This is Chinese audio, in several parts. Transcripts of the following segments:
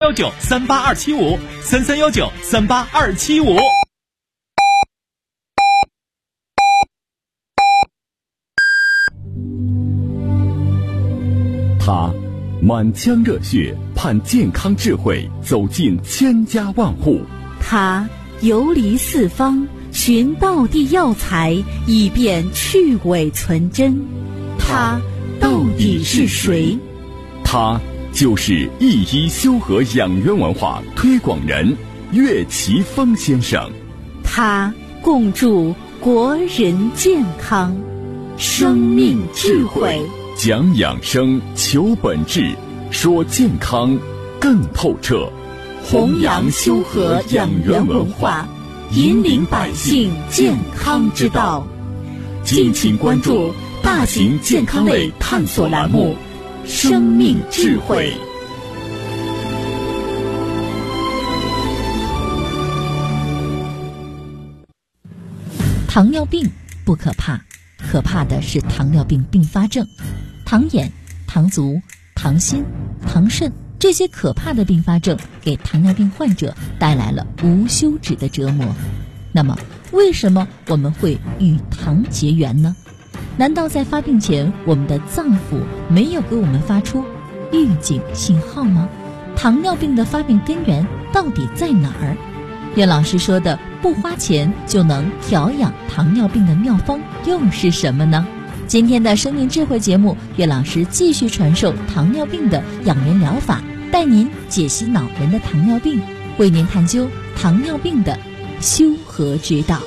33193825，33193825。 他满腔热血盼健康智慧走进千家万户， 他游离四方寻道地药材，以便去伪存真。他到底是谁？ 他就是一医修和养元文化推广人岳奇峰先生。 他共筑国人健康，生命智慧， 讲养生，求本质，说健康更透彻， 弘扬修和养元文化，引领百姓健康之道。敬请关注大型健康类探索栏目《生命智慧》。 糖尿病不可怕，可怕的是糖尿病并发症。糖眼、糖足、糖心、糖肾这些可怕的并发症给糖尿病患者带来了无休止的折磨。那么为什么我们会与糖结缘呢？难道在发病前我们的脏腑没有给我们发出预警信号吗？糖尿病的发病根源到底在哪儿？岳老师说的不花钱就能调养糖尿病的妙方又是什么呢？今天的生命智慧节目，岳老师继续传授糖尿病的养元疗法，带您解析恼人的糖尿病，为您探究糖尿病的修和之道。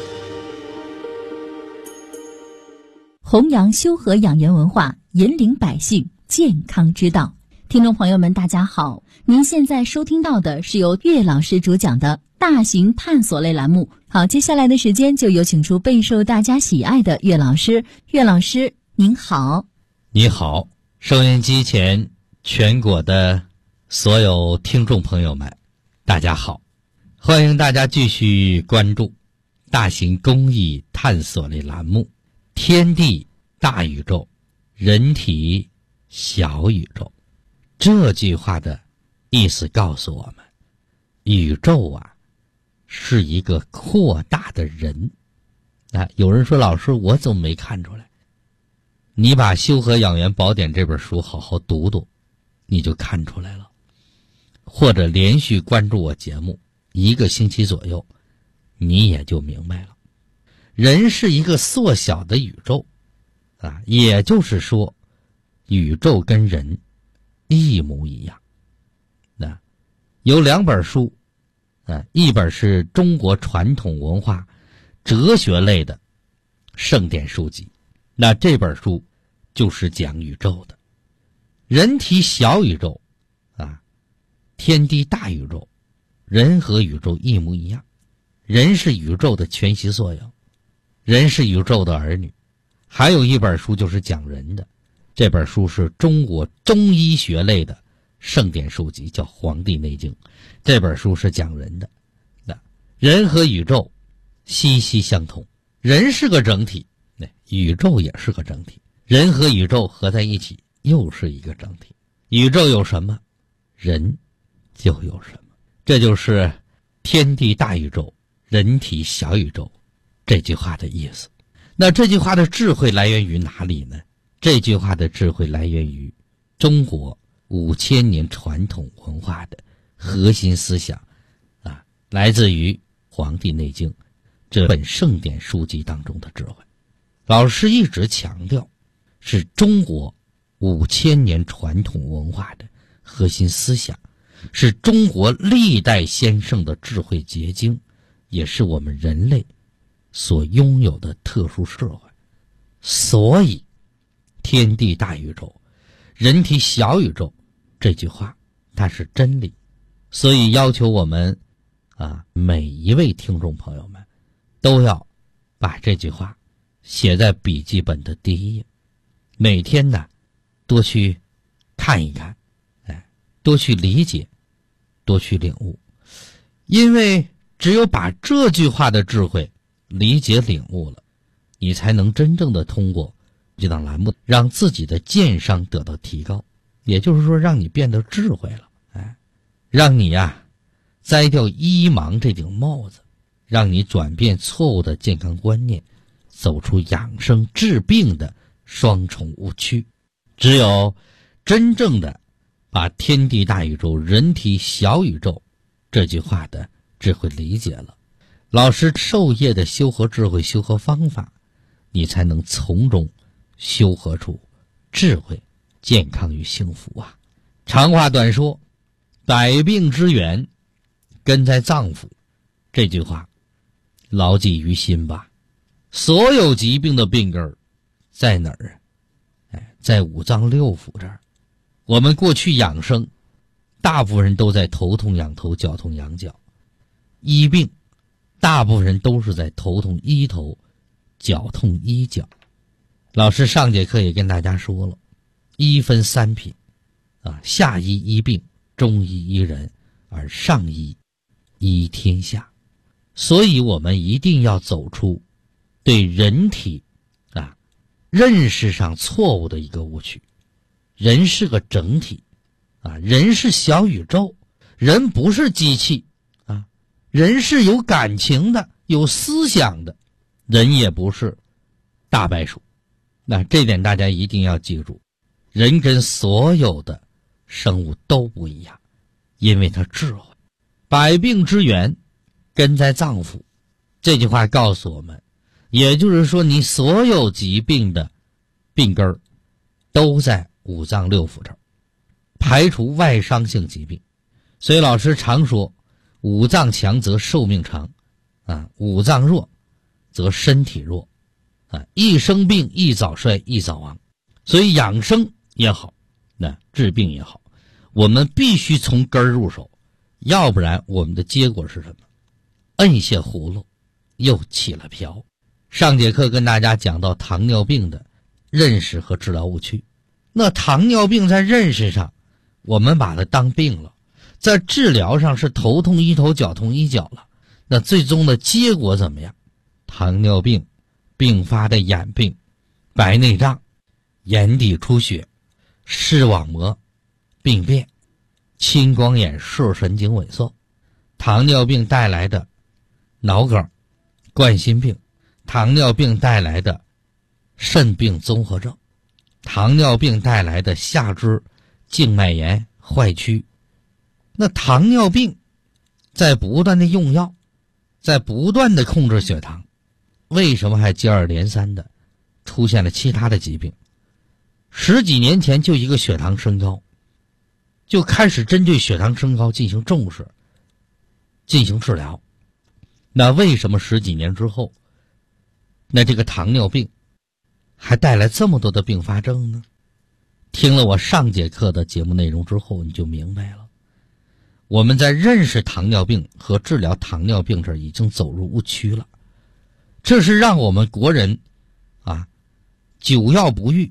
弘扬修和养元文化，引领百姓健康之道。听众朋友们大家好，您现在收听到的是由岳老师主讲的大型探索类栏目。好，接下来的时间就有请出备受大家喜爱的岳老师。岳老师您好。 你好，收音机前全国的所有听众朋友们大家好，欢迎大家继续关注大型公益探索类栏目天地大宇宙，人体小宇宙。这句话的意思告诉我们，宇宙啊是一个扩大的人。有人说老师我怎么没看出来？你把《修和养元宝典》这本书好好读读，你就看出来了。或者连续关注我节目1个星期左右，你也就明白了。人是一个缩小的宇宙也就是说宇宙跟人一模一样。有2本书一本是中国传统文化哲学类的圣典书籍，那这本书就是讲宇宙的。人体小宇宙天地大宇宙，人和宇宙一模一样。人是宇宙的全息缩影，人是宇宙的儿女。还有一本书就是讲人的，这本书是中国中医学类的圣典书籍，叫《黄帝内经》。这本书是讲人的。人和宇宙息息相通，人是个整体，宇宙也是个整体，人和宇宙合在一起又是一个整体。宇宙有什么，人就有什么。这就是天地大宇宙，人体小宇宙这句话的意思。那这句话的智慧来源于哪里呢？这句话的智慧来源于中国5000年传统文化的核心思想来自于《黄帝内经》这本圣典书籍当中的智慧。老师一直强调，是中国5000年传统文化的核心思想，是中国历代先圣的智慧结晶，也是我们人类所拥有的特殊智慧。所以天地大宇宙，人体小宇宙这句话它是真理，所以要求我们每一位听众朋友们都要把这句话写在笔记本的第1页，每天呢多去看一看，多去理解，多去领悟。因为只有把这句话的智慧理解领悟了，你才能真正的通过这档栏目让自己的健商得到提高，也就是说让你变得智慧了， 让你摘掉医盲这顶帽子，让你转变错误的健康观念，走出养生治病的双重误区。只有真正的把天地大宇宙、人体小宇宙这句话的智慧理解了，老师授业的修和智慧、修和方法，你才能从中修和出智慧、健康与幸福啊！长话短说，百病之源根在脏腑，这句话牢记于心吧。所有疾病的病根在哪儿？在五脏六腑这儿。我们过去养生，大部分人都在头痛养头，脚痛养脚；医病，大部分人都是在头痛医头，脚痛医脚。老师上节课也跟大家说了，医分三品下医医病，中医医人，而上医医天下。所以我们一定要走出对人体认识上错误的一个误区。人是个整体人是小宇宙，人不是机器人是有感情的，有思想的，人也不是大白鼠。那这点大家一定要记住，人跟所有的生物都不一样，因为它智慧。百病之源根在脏腑，这句话告诉我们，也就是说你所有疾病的病根都在五脏六腑这儿，排除外伤性疾病。所以老师常说，五脏强则寿命长五脏弱则身体弱易生病，易早衰，易早亡。所以养生也好，治病也好，我们必须从根儿入手，要不然我们的结果是什么？摁下葫芦又起了瓢。上节课跟大家讲到糖尿病的认识和治疗误区。那糖尿病在认识上我们把它当病了，在治疗上是头痛医头，脚痛医脚了。那最终的结果怎么样？糖尿病并发的眼病、白内障、眼底出血、视网膜病变、青光眼、视神经萎缩，糖尿病带来的脑梗、冠心病，糖尿病带来的肾病综合症，糖尿病带来的下肢静脉炎坏疽。那糖尿病在不断的用药，在不断的控制血糖，为什么还接二连三的出现了其他的疾病？十几年前就一个血糖升高，就开始针对血糖升高进行重视，进行治疗。那为什么十几年之后，那这个糖尿病还带来这么多的并发症呢？听了我上节课的节目内容之后，你就明白了。我们在认识糖尿病和治疗糖尿病这儿已经走入误区了，这是让我们国人久药不愈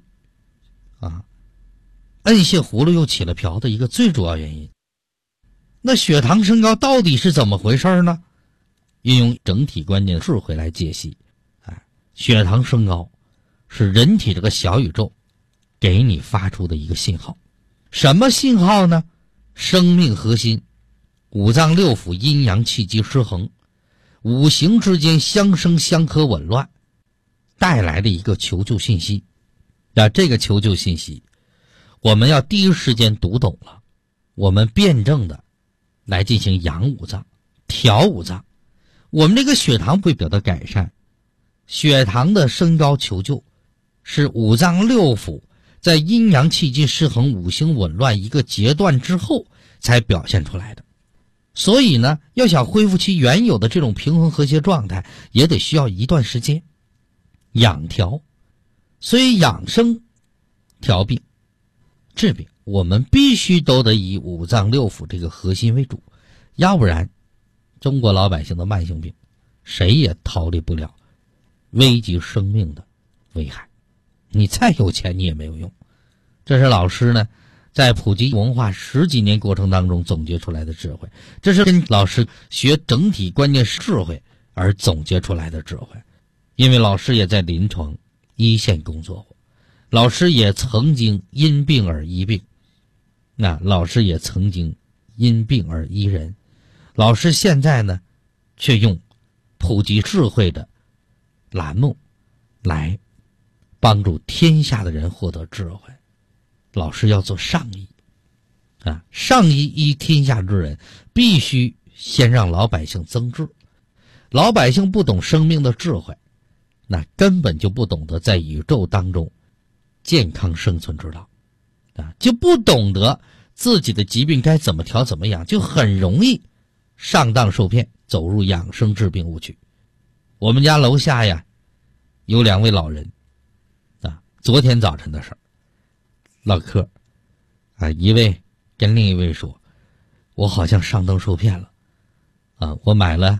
摁下葫芦又起了瓢的一个最主要原因。那血糖升高到底是怎么回事呢？运用整体观念智慧来解析血糖升高是人体这个小宇宙给你发出的一个信号。什么信号呢？生命核心五脏六腑阴阳气机失衡，五行之间相生相克紊乱带来的一个求救信息。这个求救信息我们要第一时间读懂了，我们辩证的来进行养五脏、调五脏，我们这个血糖会得到改善。血糖的升高求救是五脏六腑在阴阳气机失衡、五行紊乱一个阶段之后才表现出来的。所以呢，要想恢复其原有的这种平衡和谐状态，也得需要一段时间养调。所以养生、调病、治病，我们必须都得以五脏六腑这个核心为主，要不然中国老百姓的慢性病谁也逃离不了危及生命的危害。你再有钱你也没有用。这是老师呢在普及文化十几年过程当中总结出来的智慧，这是跟老师学整体观念智慧而总结出来的智慧。因为老师也在临床一线工作过，老师也曾经因病而医病，老师也曾经因病而医人。老师现在呢，却用普及智慧的栏目来帮助天下的人获得智慧。老师要做上医啊，上医医天下之人，必须先让老百姓增智。老百姓不懂生命的智慧，那根本就不懂得在宇宙当中健康生存之道啊，就不懂得自己的疾病该怎么调怎么养，就很容易上当受骗，走入养生治病误区。我们家楼下呀有2位老人啊，昨天早晨的事儿唠嗑啊，一位跟另一位说，我好像上当受骗了啊，我买了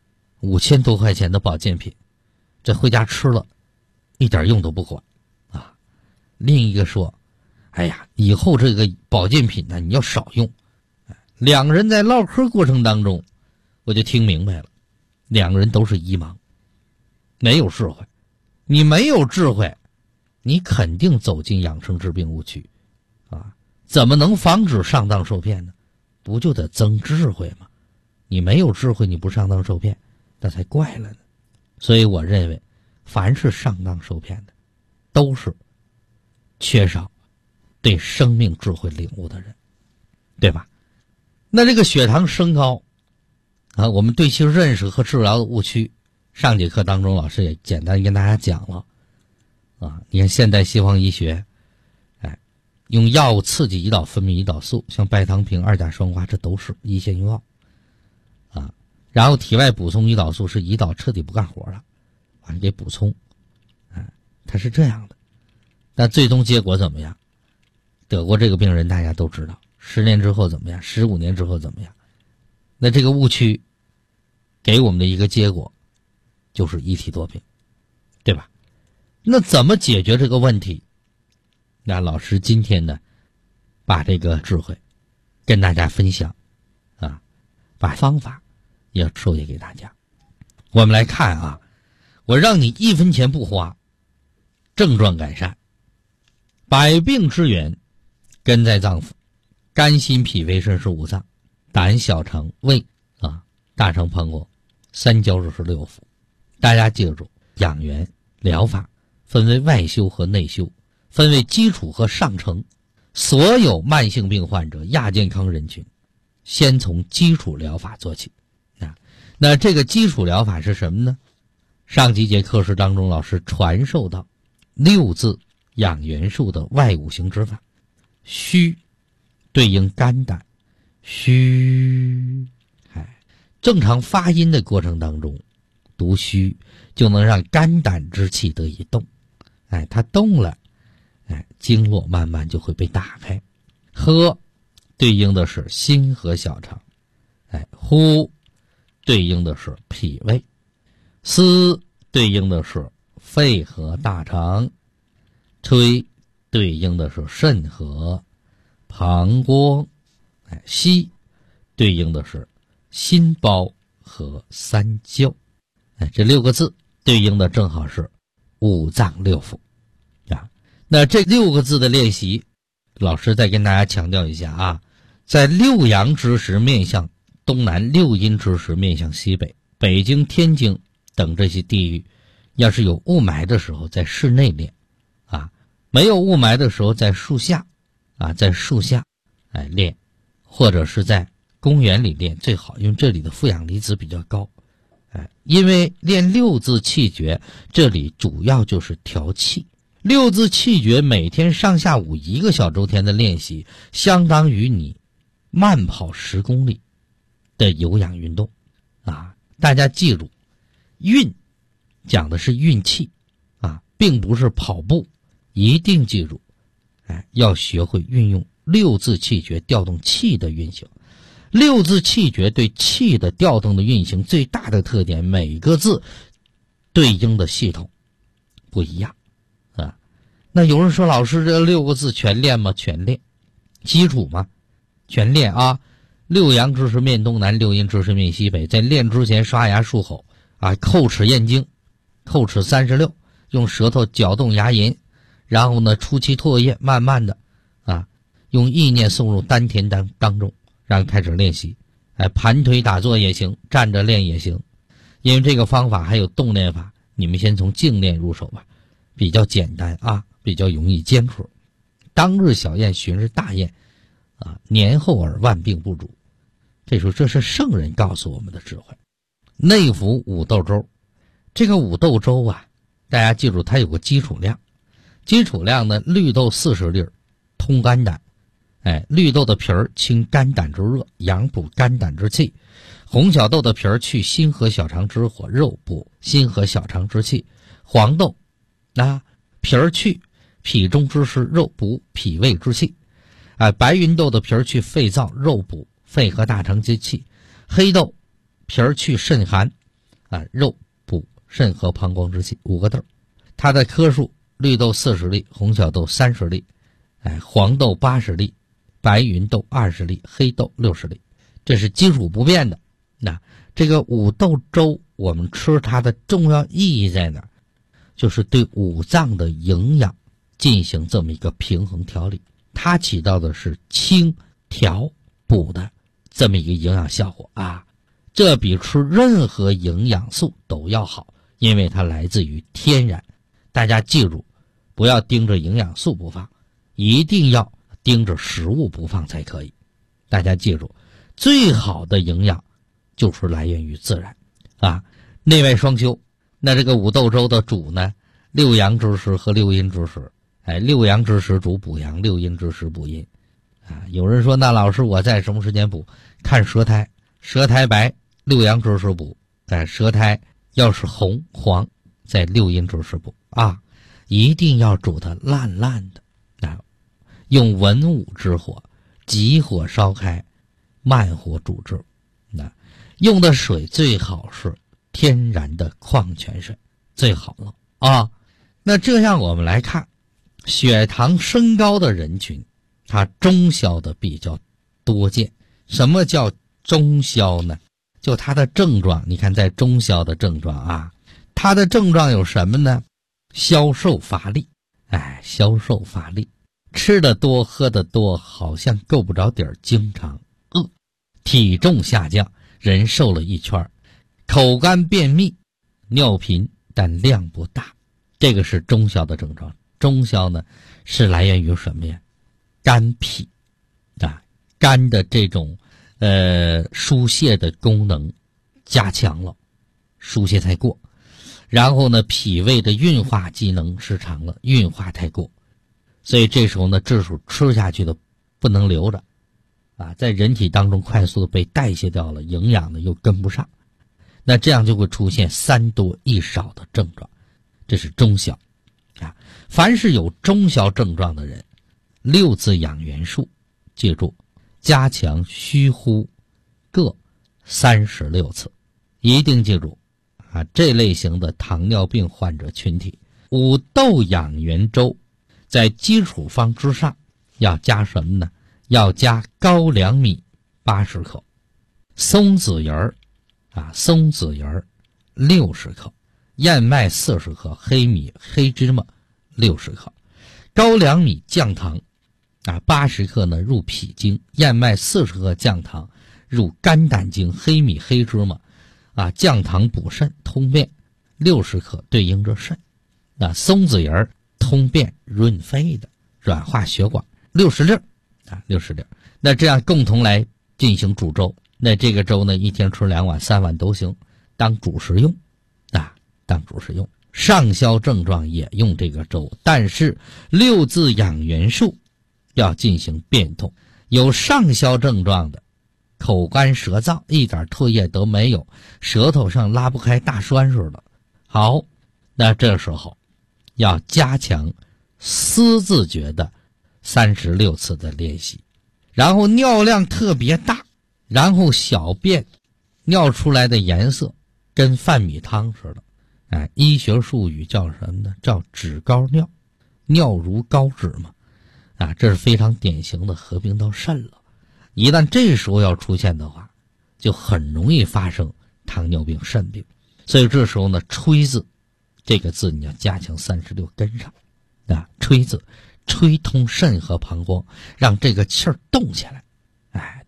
5000多块钱的保健品，这回家吃了一点用都不管啊。另一个说，哎呀，以后这个保健品呢你要少用。2个人在唠嗑过程当中，我就听明白了，2个人都是医盲，没有智慧。你没有智慧，你肯定走进养生治病误区啊！怎么能防止上当受骗呢？不就得增智慧吗？你没有智慧，你不上当受骗，那才怪了呢。所以我认为，凡是上当受骗的，都是缺少对生命智慧领悟的人，对吧？那这个血糖升高啊，我们对其认识和治疗的误区，上节课当中老师也简单跟大家讲了啊。你看现代西方医学，用药物刺激胰岛分泌胰岛素，像拜糖平、2甲双胍，这都是一线用药啊。然后体外补充胰岛素是胰岛彻底不干活了，完了给补充，它是这样的。但最终结果怎么样？得过这个病人大家都知道，10年之后怎么样，15年之后怎么样？那这个误区给我们的一个结果就是一体多病，对吧？那怎么解决这个问题？那老师今天呢，把这个智慧跟大家分享啊，把方法也授业给大家。我们来看啊，我让你1分钱不花，症状改善。百病之源根在脏腑，肝心脾肺肾是5脏，胆小肠胃啊，大肠膀胱3焦是6腑。大家记住，养元疗法分为外修和内修，分为基础和上乘。所有慢性病患者、亚健康人群，先从基础疗法做起啊。那这个基础疗法是什么呢？上几节课时当中，老师传授到6字养元术的外5行之法。虚对应肝胆，虚，正常发音的过程当中读虚，就能让肝胆之气得以动，它动了，经络慢慢就会被打开。喝对应的是心和小肠，呼对应的是脾胃，思对应的是肺和大肠，吹对应的是肾和膀胱，吸对应的是心包和3焦。这6个字对应的正好是5脏6腑啊。那这6个字的练习，老师再跟大家强调一下啊，在6阳之时面向东南，6阴之时面向西北，北京、天津等这些地域，要是有雾霾的时候在室内练啊，没有雾霾的时候在树下啊，在树下练，或者是在公园里练最好，因为这里的负氧离子比较高。因为练6字气诀，这里主要就是调气。6字气诀每天上下午1个小周天的练习，相当于你慢跑10公里的有氧运动啊！大家记住，运讲的是运气啊，并不是跑步，一定记住，要学会运用6字气诀调动气的运行。6字气诀对气的调动的运行最大的特点，每个字对应的系统不一样啊。那有人说，老师这6个字全练吗？全练，基础吗？全练啊。6阳之时面东南，6阴之时面西北。在练之前刷牙漱口啊，叩齿咽经，叩齿36，用舌头搅动牙龈，然后呢出气唾液，慢慢的啊，用意念送入丹田当中然后开始练习，盘腿打坐也行，站着练也行。因为这个方法还有动练法，你们先从静练入手吧，比较简单啊，比较容易坚持。当日小宴，旬日大宴啊，年后而万病不足。这是圣人告诉我们的智慧。内服五豆粥，这个五豆粥啊，大家记住它有个基础量，基础量呢，绿豆40粒，通肝胆。绿豆的皮儿清肝胆之热，养补肝胆之气；红小豆的皮儿去心和小肠之火，肉补心和小肠之气；黄豆皮儿去脾中之湿，肉补脾胃之气；白芸豆的皮儿去肺燥，肉补肺和大肠之气；黑豆皮儿去肾寒，肉补肾和膀胱之气。5个豆，它的颗数：绿豆40粒，红小豆30粒，黄豆80粒，白芸豆20粒，黑豆60粒，这是基础不变的。那这个五豆粥我们吃它的重要意义在哪儿？就是对五脏的营养进行这么一个平衡调理，它起到的是清调补的这么一个营养效果啊。这比吃任何营养素都要好，因为它来自于天然。大家记住，不要盯着营养素不放，一定要盯着食物不放才可以。大家记住，最好的营养就是来源于自然啊，内外双修。那这个五豆粥的主呢，六阳之时和六阴之时。六阳之时主补阳，六阴之时补阴有人说，那老师我在什么时间补？看舌苔，舌苔白六阳之时补，舌苔要是红黄在六阴之时补一定要煮它烂烂的用文武之火，急火烧开，慢火煮制。用的水最好是天然的矿泉水，最好了那这样我们来看，血糖升高的人群，它中消的比较多见。什么叫中消呢？就它的症状，你看在中消的症状它的症状有什么呢？消瘦乏力，消瘦乏力，吃得多喝得多，好像够不着底儿，经常饿，体重下降，人瘦了一圈，口干便秘，尿频但量不大，这个是中消的症状。中消呢是来源于什么呀？肝脾肝的这种疏泄的功能加强了，疏泄太过，然后呢脾胃的运化机能失常了，运化太过，所以这时候呢这时候吃下去的不能留着在人体当中快速的被代谢掉了，营养呢又跟不上，那这样就会出现3多1少的症状，这是中消凡是有中消症状的人，6字养元术记住，加强虚呼各36次，一定记住这类型的糖尿病患者群体，五豆养元粥在基础方之上要加什么呢？要加高粱米80克，松子仁60克，燕麦40克，黑米黑芝麻60克，高粱米降糖80克呢入脾经，燕麦40克降糖入肝胆经，黑米黑芝麻降糖补肾通便60克对应着肾，松子仁通便润肺的，软化血管60粒60粒。那这样共同来进行煮粥，那这个粥呢一天吃2碗3碗都行，当主食用当主食用。上消症状也用这个粥，但是6字养元术要进行变通。有上消症状的，口干舌燥，一点唾液都没有，舌头上拉不开大栓似的。好，那这时候要加强思字诀的36次的练习，然后尿量特别大，然后小便尿出来的颜色跟饭米汤似的。医学术语叫什么呢？叫脂膏尿，尿如膏脂嘛。这是非常典型的合并到肾了。一旦这时候要出现的话，就很容易发生糖尿病、肾病。所以这时候呢，吹字这个字你要加强36跟上吹字，吹通肾和膀胱，让这个气儿动起来，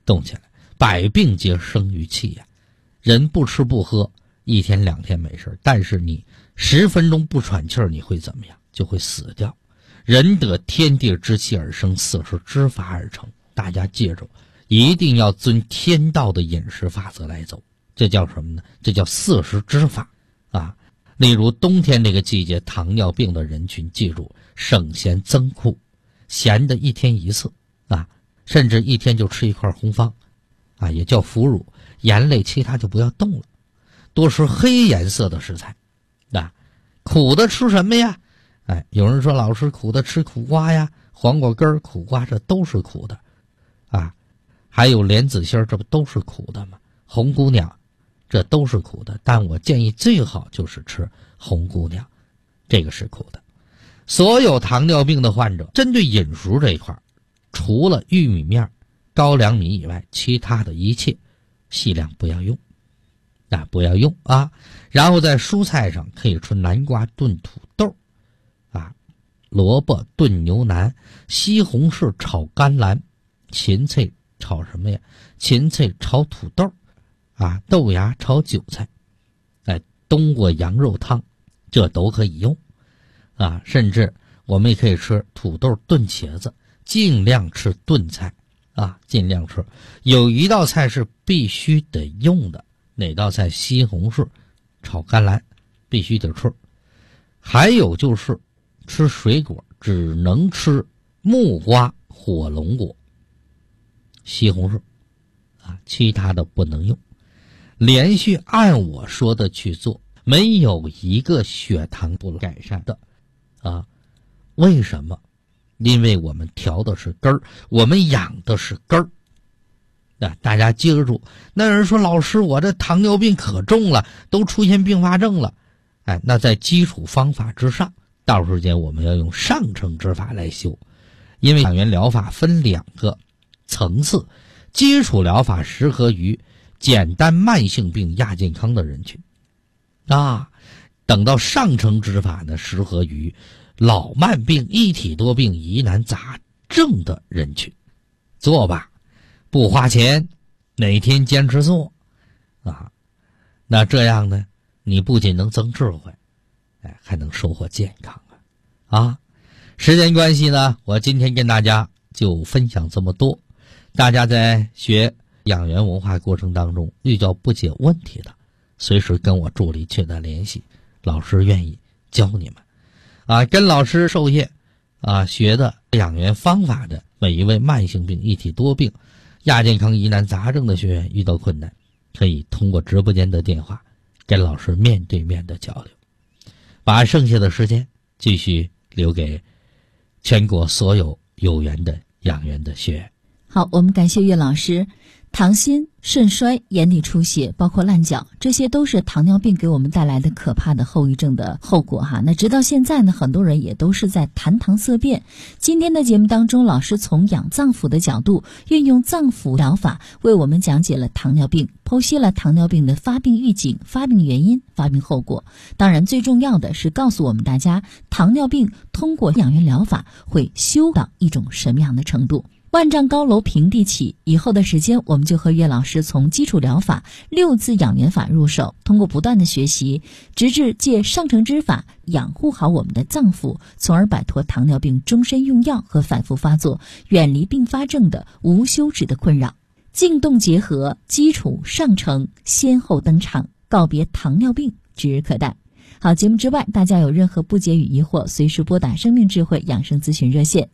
动起来，百病皆生于气呀。人不吃不喝1天2天没事，但是你10分钟不喘气儿，你会怎么样？就会死掉。人得天地之气而生，40之法而成。大家记住，一定要遵天道的饮食法则来走。这叫什么呢？这叫40之法啊。例如冬天这个季节，糖尿病的人群，记住省咸增苦，咸的1天1次啊，甚至1天就吃1块红方啊，也叫腐乳，盐类其他就不要动了，多吃黑颜色的食材啊。苦的吃什么呀？有人说老师苦的吃苦瓜呀，黄瓜根、苦瓜，这都是苦的啊。还有莲子心，这不都是苦的吗？红姑娘，这都是苦的，但我建议最好就是吃红姑娘，这个是苦的。所有糖尿病的患者，针对饮食这一块，除了玉米面、高粱米以外，其他的一切细量不要用不要用啊。然后在蔬菜上可以吃南瓜炖土豆啊，萝卜炖牛腩，西红柿炒甘蓝，芹菜炒什么呀？芹菜炒土豆啊，豆芽炒韭菜，冬瓜羊肉汤，这都可以用啊。甚至我们也可以吃土豆炖茄子，尽量吃炖菜啊，尽量吃。有一道菜是必须得用的，哪道菜？西红柿炒甘蓝，必须得吃。还有就是吃水果只能吃木瓜、火龙果、西红柿啊，其他的不能用。连续按我说的去做，没有一个血糖不改善的啊。为什么？因为我们调的是根儿，我们养的是根儿。大家记住，那人说老师我这糖尿病可重了，都出现并发症了。那在基础方法之上，到时间我们要用上乘之法来修。因为养元疗法分2个层次，基础疗法适合于简单慢性病亚健康的人群啊，等到上乘之法呢，适合于老慢病、一体多病、疑难杂症的人群。做吧，不花钱，哪天坚持做啊，那这样呢，你不仅能增智慧，还能收获健康啊。时间关系呢，我今天跟大家就分享这么多。大家在学养元文化过程当中遇到不解问题的，随时跟我助理取得联系，老师愿意教你们啊。跟老师授业啊，学的养元方法的每一位慢性病、一体多病、亚健康、疑难杂症的学员遇到困难，可以通过直播间的电话跟老师面对面的交流。把剩下的时间继续留给全国所有有缘的养元的学员。 好，我们感谢岳老师。糖心、肾衰、眼底出血，包括烂脚，这些都是糖尿病给我们带来的可怕的后遗症的后果哈。那直到现在呢，很多人也都是在谈糖色变。今天的节目当中，老师从养脏腑的角度，运用脏腑疗法为我们讲解了糖尿病，剖析了糖尿病的发病预警、发病原因、发病后果。当然最重要的是告诉我们大家，糖尿病通过养元疗法会修到一种什么样的程度。万丈高楼平地起，以后的时间我们就和岳老师从基础疗法6字养元法入手，通过不断的学习，直至借上乘之法养护好我们的脏腑，从而摆脱糖尿病终身用药和反复发作，远离并发症的无休止的困扰。静动结合，基础上乘先后登场，告别糖尿病指日可待。好，节目之外，大家有任何不解与疑惑，随时拨打生命智慧养生咨询热线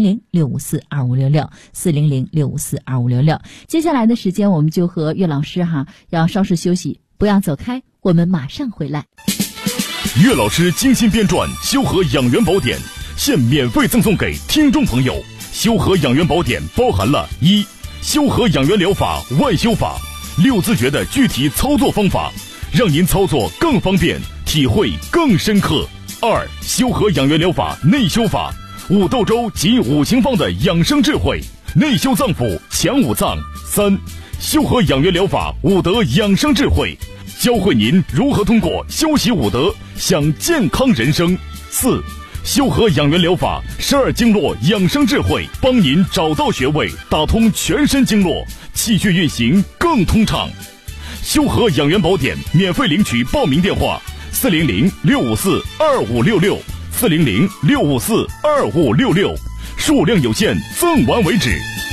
400-654-2566 400-654-2566。接下来的时间，我们就和岳老师要稍事休息，不要走开，我们马上回来。 岳老师精心编撰《修和养元宝典》，现免费赠送给听众朋友。修和养元宝典包含了1. 修和养元疗法外修法6字诀的具体操作方法，让您操作更方便，体会更深刻。2. 修和养元疗法内修法5豆粥及5行方的养生智慧，内修脏腑，强5脏。3. 修和养元疗法5德养生智慧，教会您如何通过修习5德享健康人生。4. 修和养元疗法12经络养生智慧，帮您找到穴位，打通全身经络，气血运行更通畅。修和养元宝典免费领取报名电话：400-654-2566，400-654-2566，数量有限，赠完为止。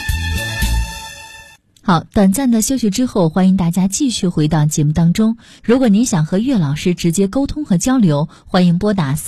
好，短暂的休息之后，欢迎大家继续回到节目当中。如果您想和岳老师直接沟通和交流，欢迎拨打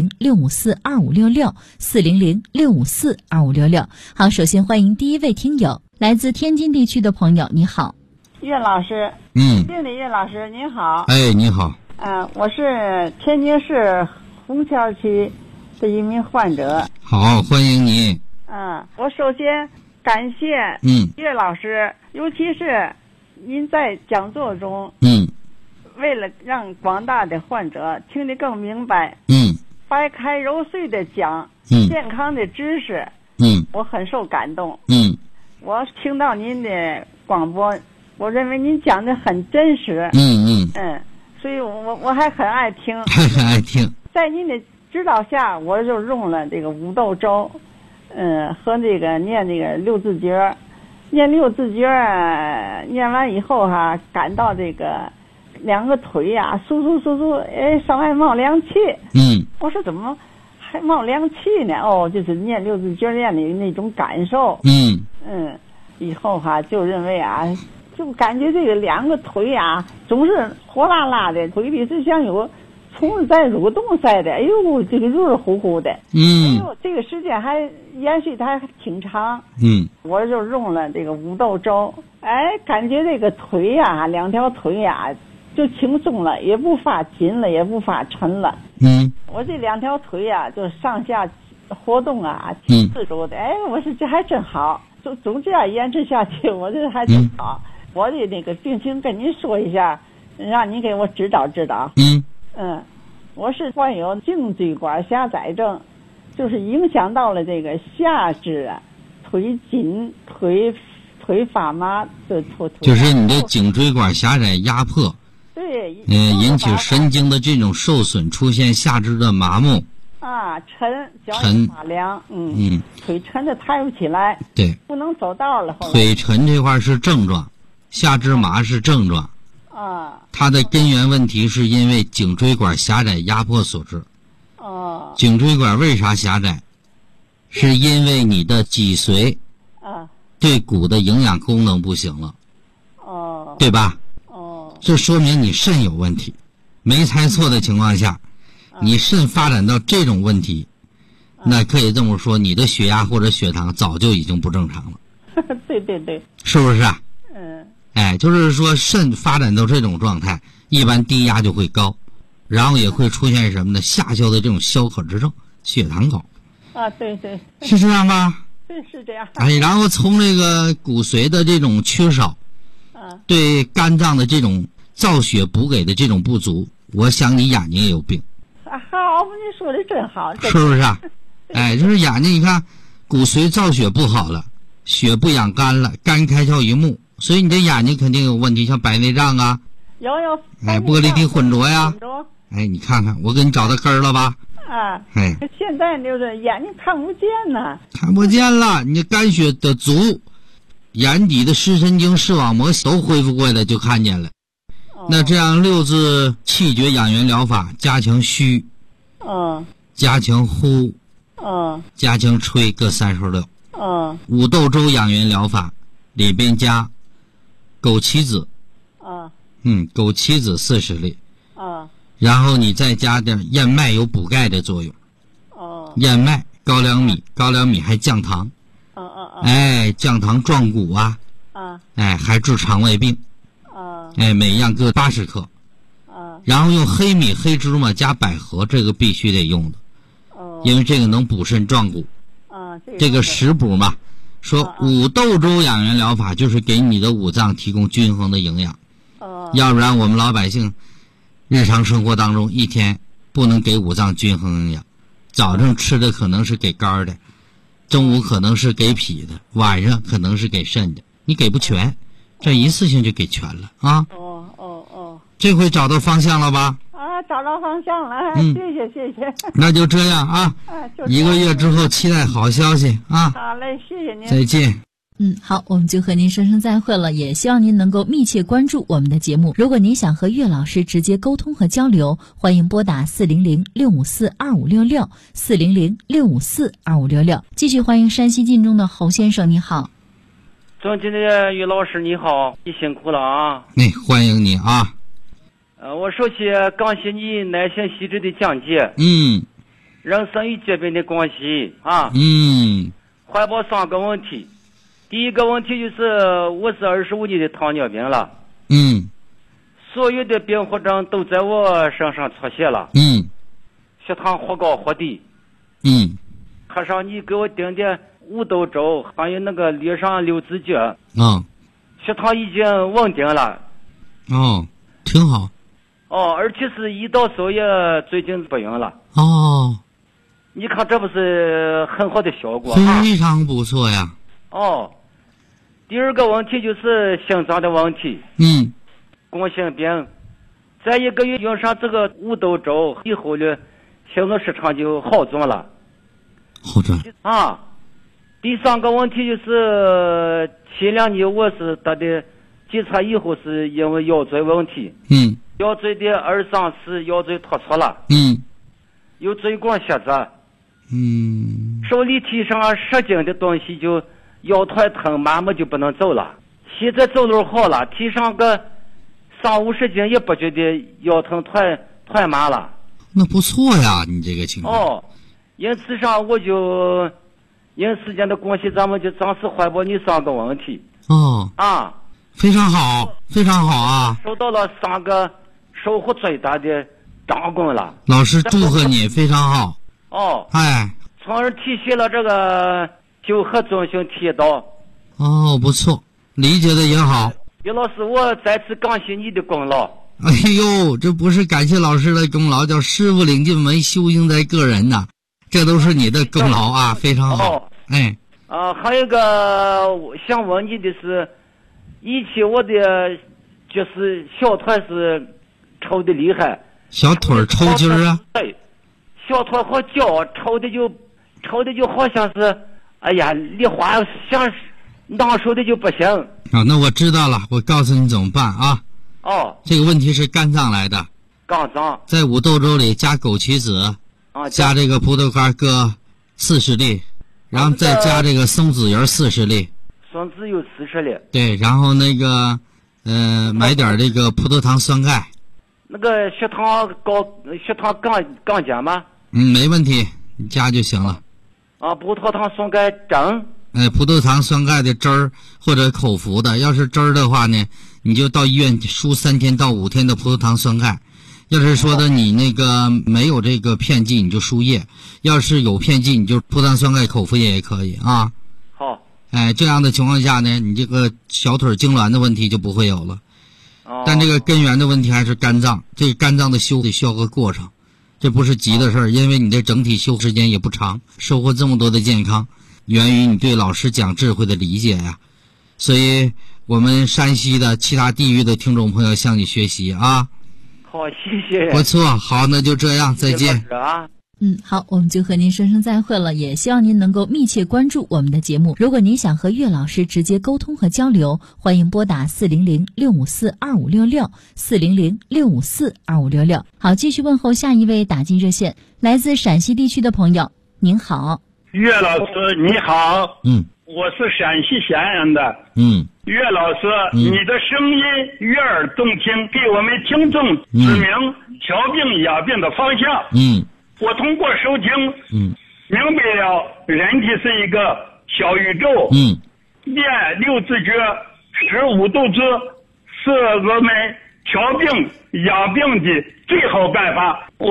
400-654-2566，400-654-2566。好，首先欢迎第一位听友，来自天津地区的朋友，你好。 岳老师，经理岳老师您好。 哎，你好。 我是天津市红桥区的一名患者。 好，欢迎你。 我首先感谢岳老师，尤其是您在讲座中，为了让广大的患者听得更明白，掰开揉碎的讲健康的知识，我很受感动。我听到您的广播，我认为您讲的很真实。所以我还很爱听。 很爱听。 在您的指导下，我就用了这个五豆粥。和这个念这个六字诀，念六字诀，念完以后感到这个两个腿呀，簌簌簌簌，上外冒凉气。我说怎么还冒凉气呢？就是念六字诀念的那种感受。以后就认为就感觉这个两个腿总是火辣辣的，腿里就像有虫子在蠕动似的，这个热乎乎的。这个时间还延续的还挺长。我就用了这个五豆粥，感觉这个腿两条腿就轻松了，也不发紧了，也不发沉了。我这两条腿就上下活动挺自如的。我说这还真好，总这样延迟下去，我这还真好。我的那个病情跟您说一下，让您给我指导指导。我是患有颈椎管狭窄症，就是影响到了这个下肢腿紧、腿发麻的腿。 就是你的颈椎管狭窄压迫， 对， 引起神经的这种受损，出现下肢的麻木。 沉，脚也发凉。腿沉的抬不起来。 对， 不能走道了。 腿沉这块是症状，下肢麻是症状。它的根源问题是因为颈椎管狭窄压迫所致。颈椎管为啥狭窄？是因为你的脊髓对骨的营养功能不行了。对吧？这说明你肾有问题。没猜错的情况下，你肾发展到这种问题，那可以这么说，你的血压或者血糖早就已经不正常了。 对对对， 是不是啊？就是说肾发展到这种状态，一般低压就会高，然后也会出现什么呢？下焦的这种消渴之症，血糖高。 对对， 是这样吧？ 对，是这样。 然后从这个骨髓的这种缺少，对肝脏的这种造血补给的这种不足，我想你眼睛也有病。 好，你说的真好。 是不是啊？就是眼睛，你看骨髓造血不好了，血不养肝了，肝开窍于目。所以你这眼睛肯定有问题，像白内障有玻璃体混浊呀。你看看，我给你找到根儿了吧？ 现在就是眼睛看不见呢。 看不见了，你肝血的足，眼底的视神经、视网膜都恢复过来就看见了。那这样六字气绝养元疗法，加强虚，加强呼，加强吹，各36。五豆粥养元疗法里边加枸杞子，枸杞子40粒，然后你再加点燕麦，有补钙的作用。燕麦、高粱米还降糖。降糖壮骨还治肠胃病。每样各80克。然后用黑米、黑芝麻加百合，这个必须得用的，因为这个能补肾壮骨。这个食补嘛。说五豆粥养元疗法就是给你的五脏提供均衡的营养，要不然我们老百姓日常生活当中一天不能给五脏均衡营养，早上吃的可能是给肝的，中午可能是给脾的，晚上可能是给肾的，你给不全，这一次性就给全了啊。这回找到方向了吧？ 找着方向了，谢谢。 那就这样啊，1个月之后期待好消息啊。 好嘞，谢谢您， 再见。 好，我们就和您说声再会了，也希望您能够密切关注我们的节目。如果您想和岳老师直接沟通和交流，欢迎拨打400-654-2566 400-654-2566。继续欢迎山西晋中的侯先生，你好。 尊敬的岳老师你好，你辛苦了啊。 欢迎你啊。 我首先感谢你耐心细致的讲解，人生与疾病的关系啊，怀抱3个问题。第一个问题就是我是25年的糖尿病了，所有的并发症都在我身上出现了，血糖或高或低，喝上你给我订的五豆粥，还有那个列上6字诀，血糖已经稳定了， 挺好， 而且是胰岛素也最近不用了，你看这不是很好的效果， 非常不错呀。 第二个问题就是心脏的问题，冠心病，在1个月用上这个五豆粥以后呢，心脏时常就好转了，第3个问题就是前2年我是得的检查以后是因为腰椎问题，腰椎的2、3、4腰椎突出了，有椎管狭窄，手里提上10斤的东西就腰腿疼，麻木就不能走了。现在走路好了，提上个30-50斤也不觉得腰疼腿麻了。 那不错呀，你这个情况。 因此上我就因时间的关系，咱们就暂时怀抱你3个问题。 非常好，非常好啊！ 收到了3个收获最大的掌棍了。 老师祝贺你，非常好。从而体现了这个九合遵循铁道。 不错，理解的也好。 岳老师，我再次感谢你的功劳。 这不是感谢老师的功劳，叫师傅领进门，修行在个人呐，这都是你的功劳啊，非常好。 还有一个想问你的是，以前我的就是小腿是抽的厉害， 小腿抽筋儿啊？ 对，小腿和脚抽的就好像是，你话想拿手的就不行。 那我知道了，我告诉你怎么办啊？这个问题是肝脏来的。 肝脏在五豆粥里加枸杞子，加这个葡萄干各40粒，然后再加这个松子油40粒。 松子油40粒。 对，然后那个买点这个葡萄糖酸钙。 那个血糖降加吗？ 没问题，你加就行了。 葡萄糖酸钙针。 葡萄糖酸钙的汁儿或者口服的，要是汁儿的话呢，你就到医院输3天到5天的葡萄糖酸钙。要是说的你那个没有这个片剂，你就输液；要是有片剂，你就葡萄糖酸钙口服液也可以啊。 好。 这样的情况下呢，你这个小腿痉挛的问题就不会有了。但这个根源的问题还是肝脏，这个肝脏的修得需要个过程，这不是急的事儿，因为你的整体修时间也不长，收获这么多的健康，源于你对老师讲智慧的理解呀。所以我们山西的其他地域的听众朋友向你学习啊。 好，谢谢。 不错，好，那就这样，再见。 好，我们就和您说声再会了，也希望您能够密切关注我们的节目。如果您想和岳老师直接沟通和交流，欢迎拨打400-654-2566 400-654-2566。好，继续问候下一位打进热线，来自陕西地区的朋友，您好。 岳老师你好，我是陕西咸阳的，岳老师，你的声音悦耳动听，给我们听众指明调病养病的方向。我通过收听，明白了人体是一个小宇宙。练6字诀，15豆汁，是我们调病养病的最好办法。我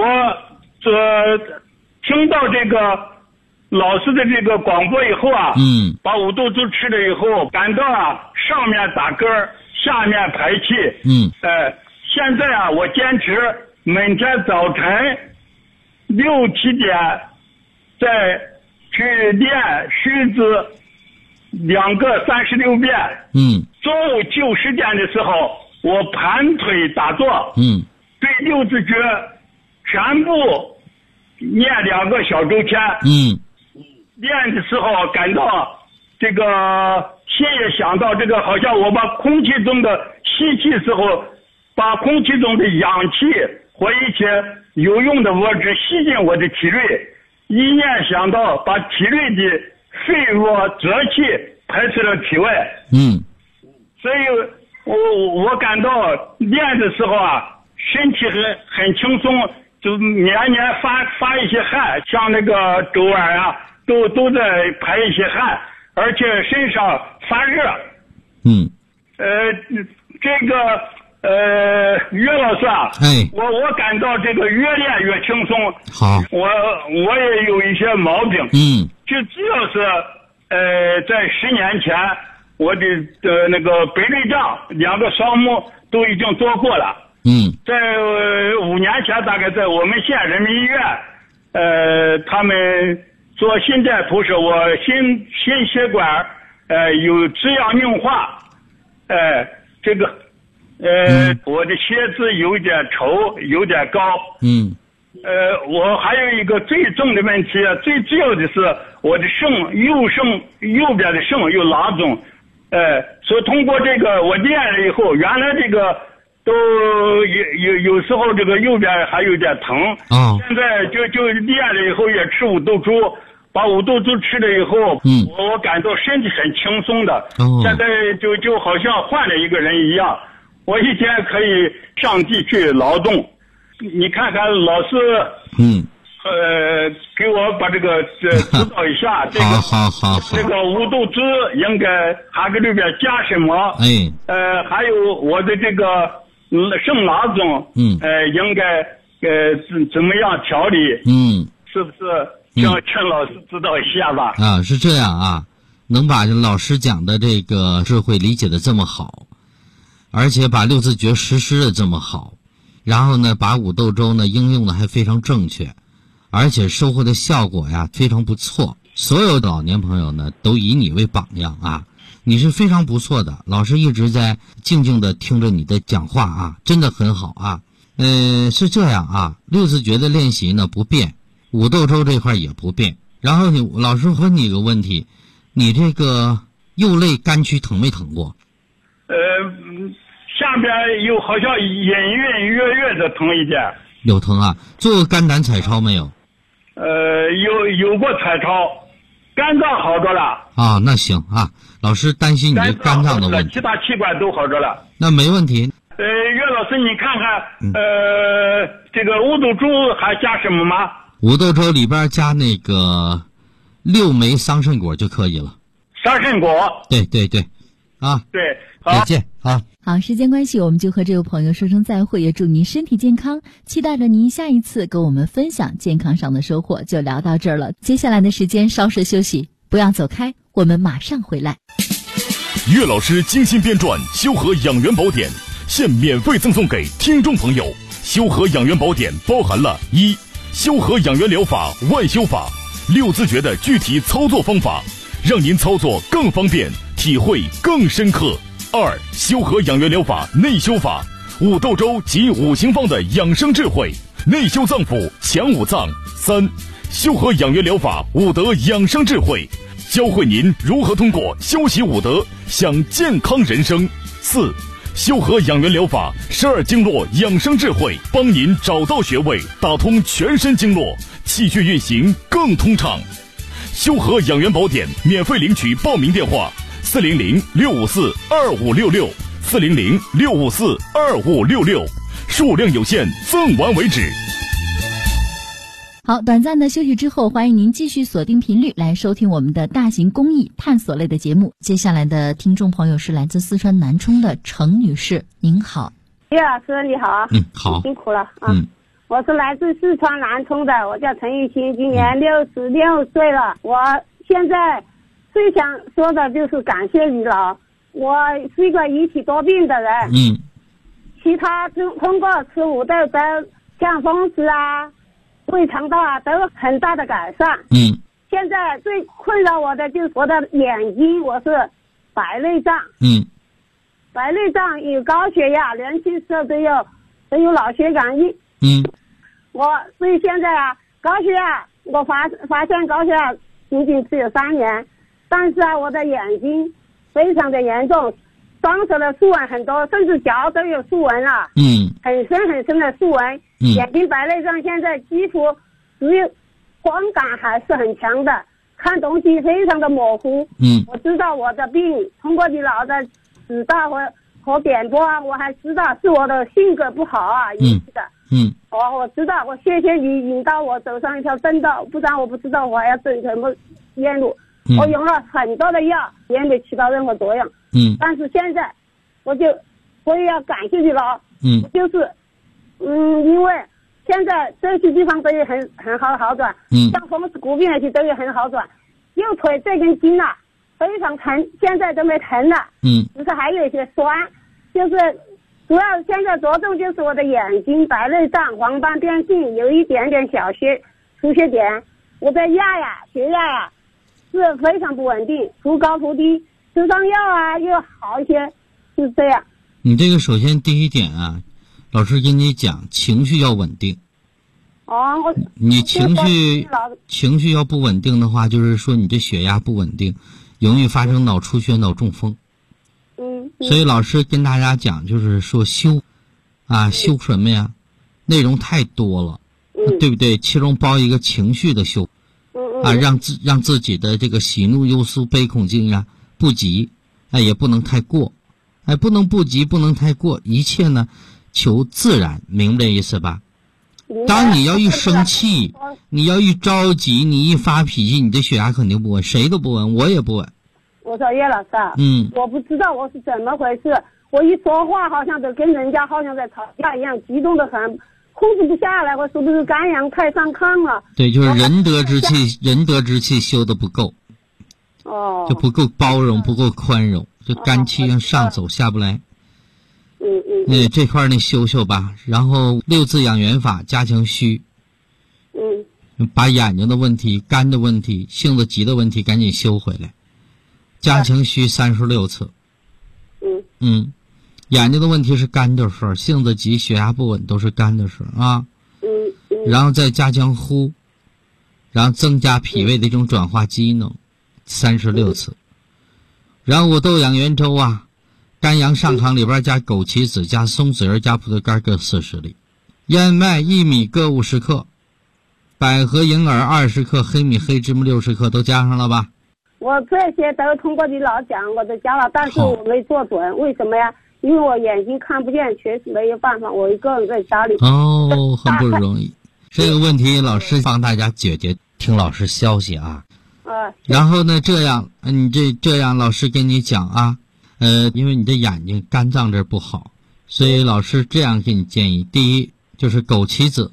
听到这个老师的这个广播以后啊，把五豆汁吃了以后，感到上面打嗝，下面排气。现在我坚持每天早晨6、7点再去练虚字2个36遍。中午9、10点的时候，我盘腿打坐。对6字诀全部念2个小周天。念的时候感到这个心也想到这个，好像我把空气中的吸气时候，把空气中的氧气和一些有用的物质吸进我的体内，一念想到把体内的废物浊气排出了体外。所以我感到练的时候啊，身体很轻松，就年发一些汗，像那个周腕啊，都在排一些汗，而且身上发热。这个岳老师啊，我感到这个越练越轻松。好，我也有一些毛病。就只要是在10年前，我的那个白内障2个双目都已经做过了。在5年前，大概在我们县人民医院，他们做心电图时，我心血管有脂样硬化，这个我的血脂有点稠，有点高。我还有一个最重的问题，最主要的是我的右边的肾有囊肿。所以通过这个我练了以后，原来这个都有时候这个右边还有点疼。现在就练了以后也吃五豆粥，把五豆粥吃了以后，我感到身体很轻松的。现在就好像换了一个人一样，我一天可以上地去劳动。你看看老师，给我把这个指导一下，这个好，这个五豆汁应该还给里边加什么？还有我的这个肾囊肿，应该怎么样调理？是不是？请老师指导一下吧。 是这样啊，能把老师讲的这个智慧理解的这么好，而且把6字诀实施的这么好，然后呢，把五豆粥呢应用的还非常正确，而且收获的效果呀非常不错。所有的老年朋友呢都以你为榜样啊，你是非常不错的。老师一直在静静的听着你的讲话啊，真的很好啊。是这样啊，6字诀的练习呢不变，五豆粥这块也不变。然后老师问你一个问题，你这个右肋肝区疼没疼过？ 下边有好像隐隐约约的疼一点。 有疼啊？做过肝胆彩超没有？ 有过彩超，肝脏好着了。 那行啊，老师担心你这肝脏的问题， 其他器官都好着了。 那没问题。 岳老师，你看看，这个五豆粥还加什么吗？ 五豆粥里边加那个6枚桑葚果就可以了。 桑葚果？ 对，啊， 对， 再见啊。 好，时间关系，我们就和这位朋友说声再会，也祝您身体健康，期待着您下一次跟我们分享健康上的收获。就聊到这儿了，接下来的时间稍事休息，不要走开，我们马上回来。 岳老师精心编撰《修和养元宝典》，现免费赠送给听众朋友。修和养元宝典包含了1. 修和养元疗法外修法，6字诀的具体操作方法，让您操作更方便，体会更深刻。2. 修和养元疗法内修法，五豆粥及5行方的养生智慧，内修脏腑，强五脏。3. 修和养元疗法五德养生智慧，教会您如何通过修习五德享健康人生。4. 修和养元疗法12经络养生智慧，帮您找到穴位，打通全身经络，气血运行更通畅。修和养元宝典免费领取报名电话400-654-2566 400-654-2566，数量有限，赠完为止。 好，短暂的休息之后，欢迎您继续锁定频率来收听我们的大型公益探索类的节目。接下来的听众朋友是来自四川南充的程女士，您好。 岳老师你好。 好。 辛苦了啊。我是来自四川南充的，我叫陈玉清，今年66岁了。我现在最想说的就是感谢于老，我是一个遗体多病的人。其他通过吃五豆粥、降风湿啊、胃肠道啊都有很大的改善。现在最困扰我的就是我的眼睛，我是白内障。白内障有高血压，年轻时候都有脑血管所以现在啊，高血压我发现高血压仅仅只有3年，但是啊，我的眼睛非常的严重，双手的竖纹很多，甚至脚都有竖纹了，很深很深的竖纹，眼睛白内障现在几乎只有光感还是很强的，看东西非常的模糊。我知道我的病，通过你老的指导和点拨啊，我还知道是我的性格不好啊引起的。我知道，我谢谢你引导我走上一条正道，不然我不知道我还要走什么冤路。我用了很多的药，也没起到任何作用。但是现在我也要感谢你了。就是因为现在这些地方都有很好的好转，像风湿骨病那些都有很好转，右腿这根筋啊非常疼，现在都没疼了。只是还有一些酸，就是主要现在着重就是我的眼睛白内障、黄斑变性，有一点点小出血点，我的血压呀是非常不稳定，忽高忽低，吃上药啊又好一些，是这样。 你这个首先第一点啊，老师跟你讲，情绪要稳定。你情绪要不稳定的话，就是说你这血压不稳定，容易发生脑出血、脑中风。所以老师跟大家讲，就是说修什么呀？内容太多了，对不对？其中包一个情绪的修，让自己的这个喜怒忧思悲恐惊呀不急，也不能太过，不能不急，不能太过，一切呢求自然，明白这意思吧？当你要一生气，你要一着急，你一发脾气，你的血压肯定不稳，谁都不稳，我也不稳。 我说叶老师啊，我不知道我是怎么回事，我一说话好像都跟人家好像在吵架一样，激动的很，控制不下来，我是不是肝阳太上亢了？对， 就是仁德之气修的不够，就不够包容，不够宽容，就肝气让上走下不来。这块呢修吧，然后6字养元法加强虚，把眼睛的问题、肝的问题、性子急的问题赶紧修回来。加强虚36次。眼睛的问题是肝的事儿，性子急、血压不稳都是肝的事儿啊。然后再加强呼，然后增加脾胃的一种转化机能，36次。然后五豆养元粥啊，肝阳上亢里边加枸杞子、加松子仁、加葡萄干各40粒，燕麦1米各50克，百合银耳20克，黑米黑芝麻60克，都加上了吧？ 我这些都通过你老讲我都加了，但是我没做准，为什么呀？因为我眼睛看不见，确实没有办法，我一个人在家里。 很不容易。这个问题老师帮大家解决，听老师消息啊。然后呢，这样老师跟你讲啊，因为你的眼睛肝脏这不好，所以老师这样给你建议：第一就是枸杞子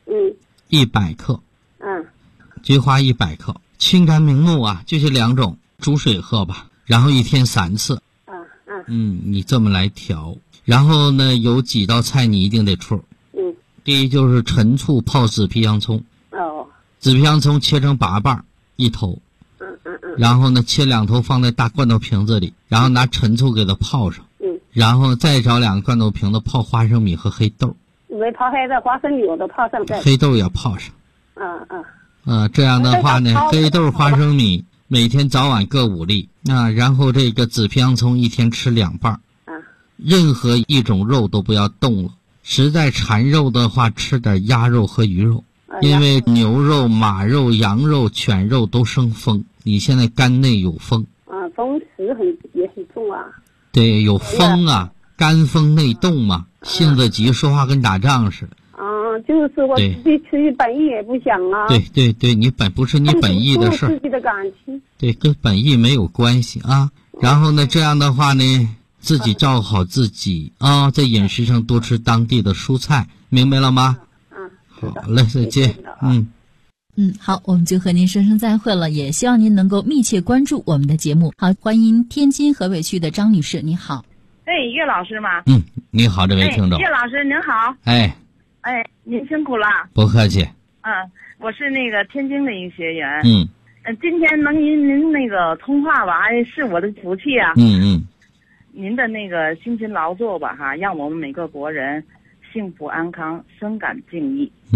，100克，菊花100克，清肝明目啊，就这2种，煮水喝吧，然后1天3次。你这么来调。然后呢，有几道菜你一定得处。第一就是陈醋泡紫皮洋葱。紫皮洋葱切成8瓣，1头。然后呢，切2头放在大罐头瓶子里，然后拿陈醋给它泡上。然后再找2个罐头瓶子泡花生米和黑豆。 没泡黑的花生米我都泡上在。 黑豆也泡上。这样的话呢，黑豆花生米每天早晚各5粒然后这个紫皮洋葱1天吃2瓣。任何一种肉都不要动了，实在馋肉的话吃点鸭肉和鱼肉，因为牛肉、马肉、羊肉、犬肉都生风，你现在肝内有风。 风湿也很重啊。 对，有风啊，肝风内动嘛，性子急，说话跟打仗似的。 就是我自己出于本意也不想啊。 对，你不是你本意的事儿。 自己的感情。 对，跟本意没有关系啊。然后呢，这样的话呢，自己照顾好自己啊，在饮食上多吃当地的蔬菜，明白了吗？好嘞，再见。 好，我们就和您说声再会了，也希望您能够密切关注我们的节目。好，欢迎天津河北区的张女士，你好。 岳老师吗？ 你好，这位听众。 岳老师您好。您辛苦了。 不客气。 我是那个天津的一个学员。今天能您那个通话吧，是我的福气啊。您的那个辛勤劳作吧，让我们每个国人幸福安康，深感敬意。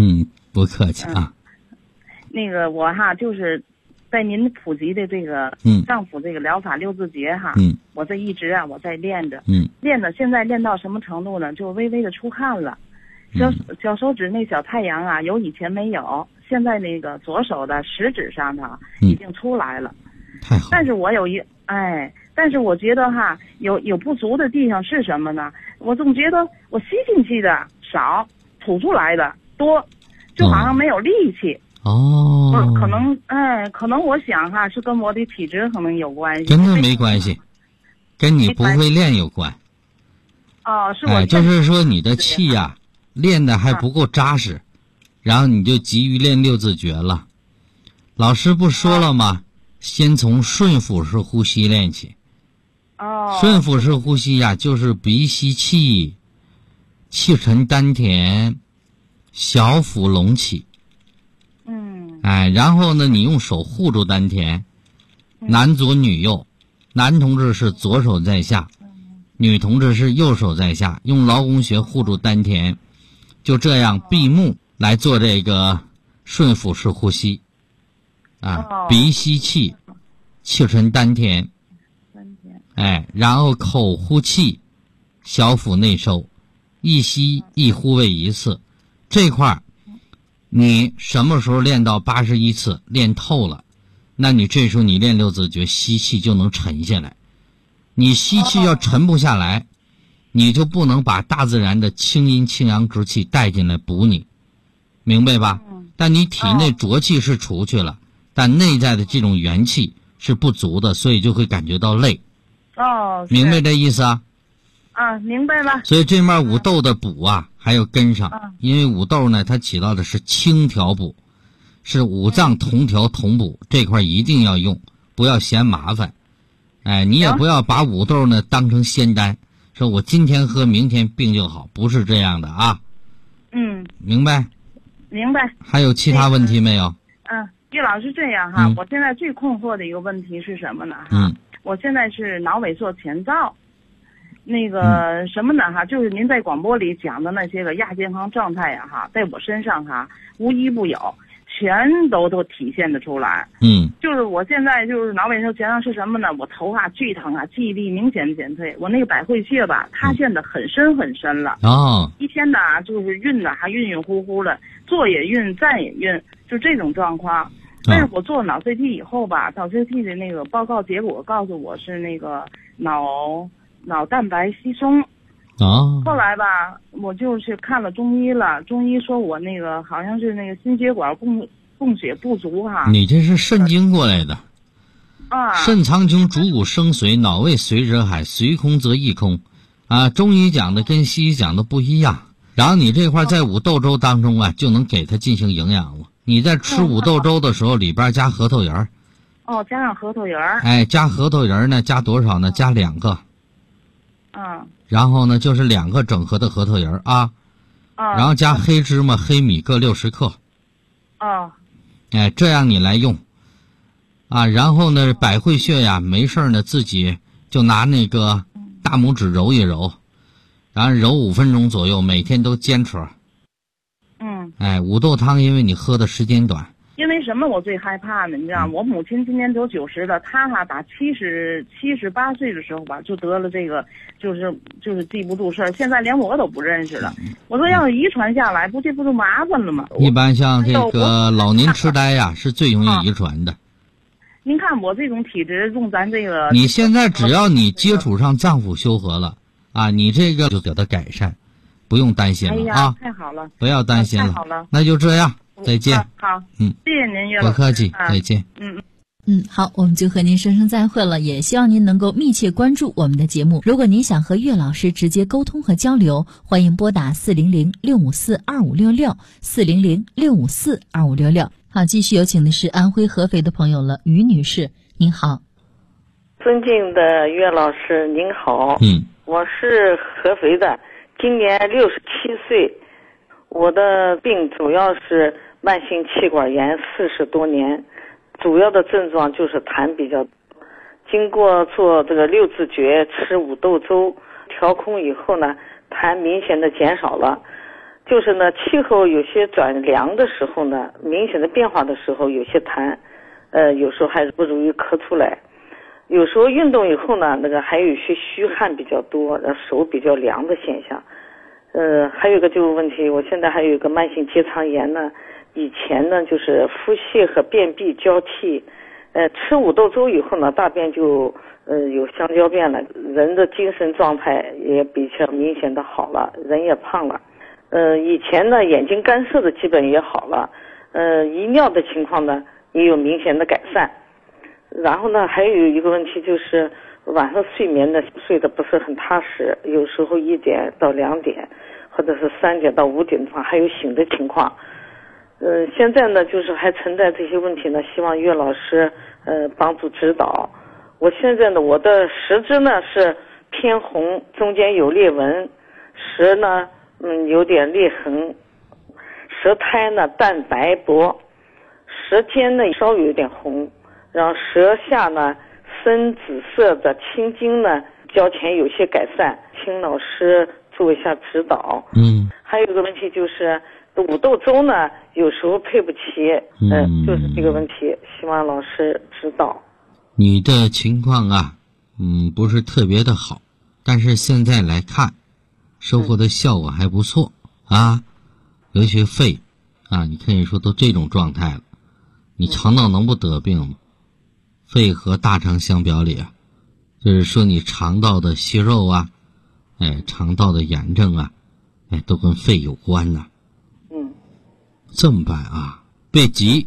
不客气啊。 那个我就是在您普及的这个丈夫这个疗法六字诀我这一直我在练着，练的现在练到什么程度呢？就微微的出汗了，小手指那小太阳有以前没有，现在那个左手的食指上已经出来了。 太好。 但是我但是我觉得有不足的地方是什么呢？我总觉得我吸进去的少，吐出来的多，就好像没有力气。可能我想是跟我的体质可能有关系。 跟那没关系，跟你不会练有关。 是我就是说你的气练的还不够扎实，然后你就急于练六字诀了。老师不说了吗？先从顺腹式呼吸练起。顺腹式呼吸就是鼻吸气，气沉丹田，小腹隆起。然后呢，你用手护住丹田，男左女右，男同志是左手在下，女同志是右手在下，用劳宫穴护住丹田，就这样闭目来做这个顺腹式呼吸。鼻吸气，气沉丹田，然后口呼气，小腹内收，一吸一呼为一次。这块你什么时候练到81次练透了，那你这时候你练六字诀吸气就能沉下来。你吸气要沉不下来，你就不能把大自然的清阴清阳之气带进来补你，明白吧？但你体内浊气是除去了，但内在的这种元气是不足的，所以就会感觉到累。明白这意思啊？ 明白了。 所以这面五豆的补还要跟上，因为五豆呢它起到的是清调补，是五脏同调同补，这块一定要用，不要嫌麻烦。你也不要把五豆呢当成仙丹，说我今天喝明天病就好，不是这样的啊。明白。 明白。 还有其他问题没有？ 岳老师，这样我现在最困惑的一个问题是什么呢？我现在是脑萎缩前兆，那个什么呢？就是您在广播里讲的那些个亚健康状态在我身上无一不有，全都体现得出来。就是我现在就是脑萎缩前兆是什么呢？我头剧疼记忆力明显减退，我那个百会穴塌陷得很深很深了。一天就是晕的晕晕乎乎的，坐也晕，站也晕，就这种状况。但是我做脑 CT 以后脑 CT 的那个报告结果告诉我是那个脑蛋白稀松。后来我就是看了中医了，中医说我那个好像是那个心血管供血不足你这是肾经过来的。肾藏精，主骨生髓，脑胃随者海，随空则亦空。中医讲的跟西医讲的不一样。然后你这块在五豆粥当中就能给它进行营养了。你在吃五豆粥的时候里边加核桃仁。 加上核桃仁。 加核桃仁呢，加多少呢？加2个。然后呢，就是2个整盒的核桃仁然后加黑芝麻、黑米各60克。这样你来用。然后呢，百会穴没事呢，自己就拿那个大拇指揉一揉，然后揉5分钟左右，每天都坚持。五豆汤因为你喝的时间短。 因为什么我最害怕呢？你知道，我母亲今年都90了，她打78岁的时候就得了这个，就是记不住事儿，现在连我都不认识了。我说要是遗传下来，这不就麻烦了吗？ 一般像这个老年痴呆是最容易遗传的。 您看我这种体质用咱这个， 你现在只要你接触上脏腑修合了你这个就得到改善，不用担心了太好了， 不要担心了。 太好了， 那就这样。再见。 好，谢谢您，岳老师。 不客气，再见。 好，我们就和您说声再会了，也希望您能够密切关注我们的节目。如果您想和岳老师直接沟通和交流，欢迎拨打400-654-2566 400-654-2566。好，继续有请的是安徽合肥的朋友了，于女士，您好。 尊敬的岳老师您好。我是合肥的，今年67岁。我的病主要是慢性气管炎40多年，主要的症状就是痰比较多。经过做这个六字诀，吃五豆粥调空以后呢，痰明显的减少了。 就是呢，气候有些转凉的时候呢，明显的变化的时候，有些痰，有时候还是不容易咳出来。有时候运动以后呢，那个还有一些虚汗比较多，手比较凉的现象。还有一个就是问题，我现在还有一个慢性结肠炎呢。以前呢，就是腹泻和便秘交替，吃五豆粥以后呢，大便就有香蕉便了，人的精神状态也比较明显的好了，人也胖了。以前呢，眼睛干涩的基本也好了，遗尿的情况呢也有明显的改善。然后呢，还有一个问题就是晚上睡眠呢睡得不是很踏实，有时候1点到2点，或者是3点到5点的话还有醒的情况。现在呢就是还存在这些问题呢，希望岳老师帮助指导。我现在呢，我的舌质呢是偏红，中间有裂纹，舌呢有点裂痕，舌苔呢淡白薄，舌尖呢稍微有点红，然后舌下呢深紫色的青筋呢较前有些改善，请老师做一下指导。还有一个问题就是五豆粥呢有时候配不齐，就是这个问题，希望老师指导。 你的情况啊，不是特别的好，但是现在来看，收获的效果还不错啊。尤其肺啊，你可以说都这种状态了，你肠道能不得病吗？肺和大肠相表里啊，就是说你肠道的息肉啊，肠道的炎症啊，都跟肺有关呐。这么办啊，别急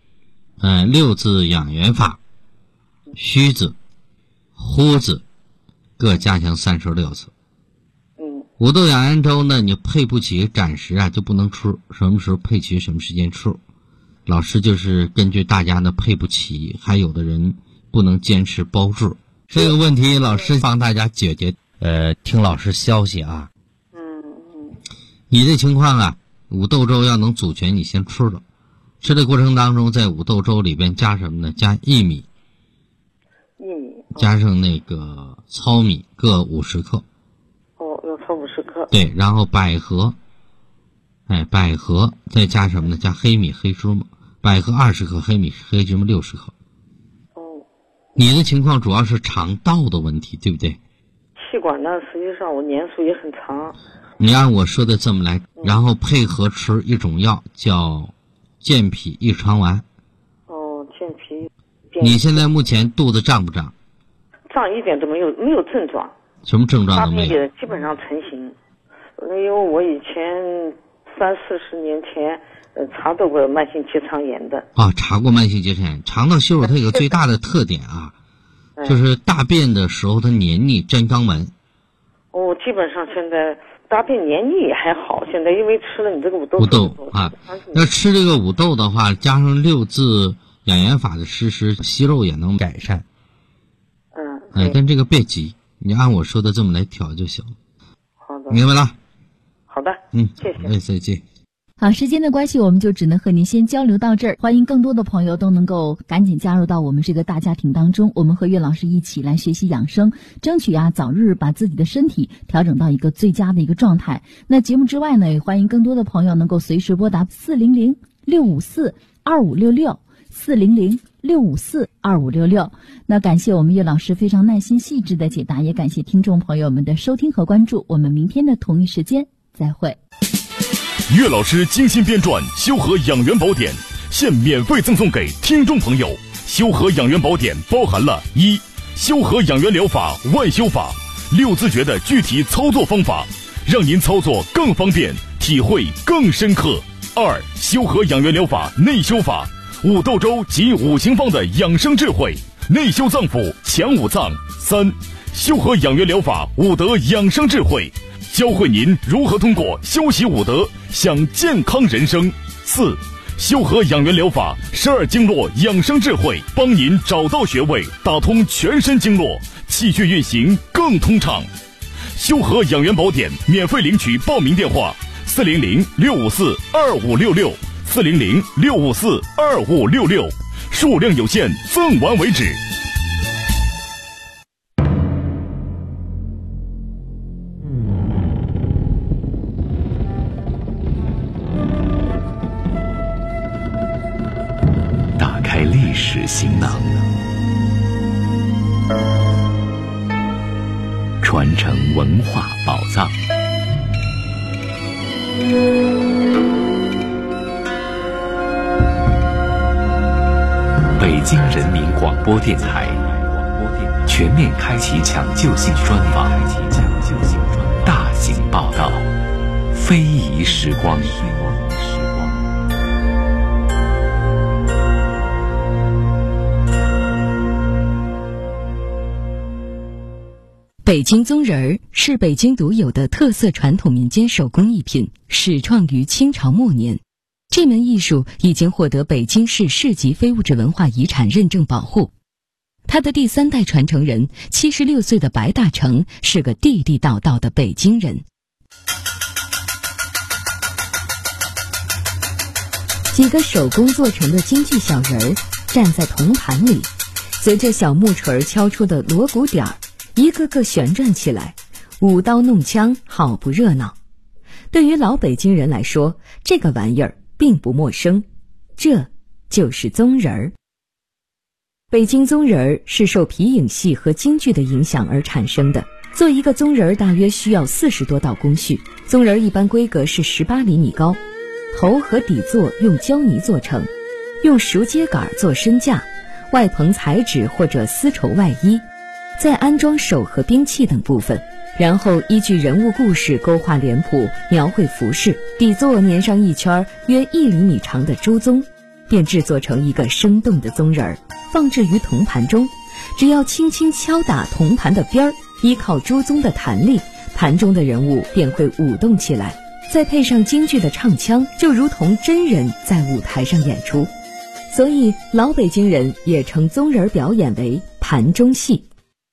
，6字养元法，虚字、呼字各加强36次。五豆养元粥呢，你配不齐，暂时啊就不能吃，什么时候配齐什么时间吃。老师就是根据大家的配不齐，还有的人不能坚持包治，这个问题老师帮大家解决。听老师消息啊。你这情况啊，五豆粥要能组全，你先吃了。吃的过程当中，在五豆粥里边加什么呢？加薏米，加上那个糙米各50克。 要糙50克。 对，然后百合，百合再加什么呢？加黑米、黑芝麻，百合20克，黑米、黑芝麻60克。你的情况主要是肠道的问题，对不对？ 气管呢，实际上我年数也很长。 你按我说的这么来，然后配合吃一种药叫健脾益肠丸。 健脾。 你现在目前肚子胀不胀？ 胀一点都没有症状。 什么症状都没有？ 也基本上成型。因为我以前30-40年前查到过慢性结肠炎的。 查过慢性结肠炎。肠道息肉它有个最大的特点啊，就是大便的时候它黏腻粘肛门。 基本上现在大便黏腻也还好，现在因为吃了你这个五豆啊，要吃这个五豆的话，加上6字养元法的实施，息肉也能改善。但这个别急，你按我说的这么来调就行了。 好的， 明白了。 好的，谢谢。 再见。 好，时间的关系，我们就只能和您先交流到这儿。欢迎更多的朋友都能够赶紧加入到我们这个大家庭当中，我们和岳老师一起来学习养生，争取早日把自己的身体调整到一个最佳的一个状态。那节目之外呢，也欢迎更多的朋友能够随时拨打400-654-2566。400-654-2566。那感谢我们岳老师非常耐心细致的解答，也感谢听众朋友们的收听和关注。我们明天的同一时间再会。 岳老师精心编撰《修和养元宝典》，现免费赠送给听众朋友。修和养元宝典包含了1. 修和养元疗法外修法，6字诀的具体操作方法，让您操作更方便，体会更深刻。2. 修和养元疗法内修法，五豆粥及5行方的养生智慧，内修脏腑，强五脏。3. 修和养元疗法5德养生智慧，教会您如何通过修习5德享健康人生。4. 修和养元疗法12经络养生智慧，帮您找到穴位，打通全身经络，气血运行更通畅。修和养元宝典免费领取报名电话400-654-2566 400-654-2566，数量有限，赠完为止。 齿行囊，传承文化宝藏。北京人民广播电台全面开启抢救性专访，大型报道，非遗时光。 北京宗人儿是北京独有的特色传统民间手工艺品，始创于清朝末年。这门艺术已经获得北京市市级非物质文化遗产认证保护。他的第3代传承人76岁的白大成是个地地道道的北京人。几个手工做成的京剧小人儿站在铜盘里，随着小木锤敲出的锣鼓点儿，一个个旋转起来，舞刀弄枪，好不热闹。对于老北京人来说，这个玩意儿并不陌生，这就是宗人儿。北京宗人儿是受皮影戏和京剧的影响而产生的。做一个宗人儿大约需要40多道工序。宗人儿一般规格是18厘米高，头和底座用胶泥做成，用熟秸秆做身架，外棚彩纸或者丝绸外衣，再安装手和兵器等部分，然后依据人物故事勾画脸谱，描绘服饰，底座粘上一圈约1厘米长的朱宗，便制作成一个生动的宗人儿，放置于铜盘中。只要轻轻敲打铜盘的边儿，依靠朱宗的弹力，盘中的人物便会舞动起来，再配上京剧的唱腔，就如同真人在舞台上演出。所以老北京人也称宗人表演为盘中戏。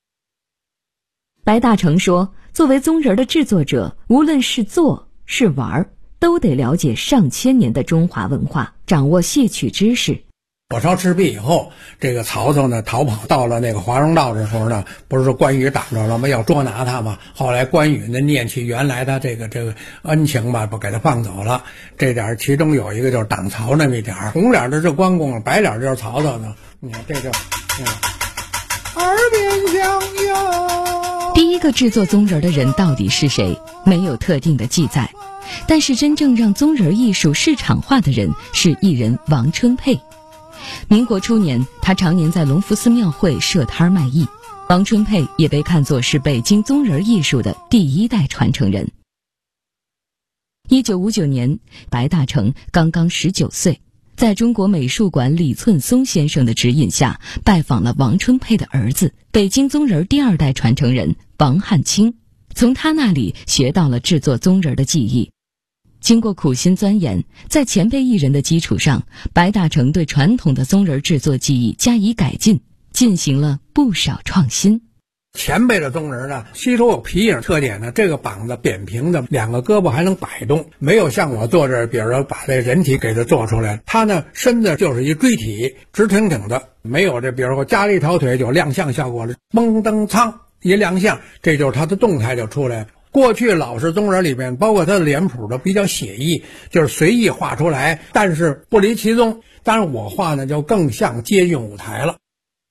白大成说，作为宗人的制作者，无论是做是玩，都得了解上千年的中华文化，掌握戏曲知识。 火烧赤壁以后，这个曹操呢逃跑到了那个华容道的时候呢，不是说关羽挡着了吗？要捉拿他嘛。后来关羽呢念起原来的这个恩情吧，不给他放走了。这点其中有一个就是挡曹那么一点，红脸的是关公，白脸就是曹操呢。你看这就耳边响哟。 第一个制作宗人的人到底是谁？没有特定的记载，但是真正让宗人艺术市场化的人是艺人王春佩。民国初年，他常年在隆福寺庙会设摊卖艺。王春佩也被看作是北京宗人艺术的第1代传承人。1959年，白大成刚刚19岁，在中国美术馆李寸松先生的指引下，拜访了王春佩的儿子，北京宗人第2代传承人王汉卿，从他那里学到了制作宗人的技艺。经过苦心钻研，在前辈艺人的基础上，白大成对传统的宗人制作技艺加以改进，进行了不少创新。 前辈的宗人呢，吸收有皮影特点呢，这个膀子扁平的，2个胳膊还能摆动，没有像我坐这儿，比如说把这人体给它做出来。他呢身子就是一锥体，直挺挺的，没有这比如说加了一条腿就亮相效果了，蹦蹬苍一亮相，这就是他的动态就出来了。过去老式宗人里面，包括他的脸谱都比较写意，就是随意画出来，但是不离其宗。当然我画呢就更像接近舞台了。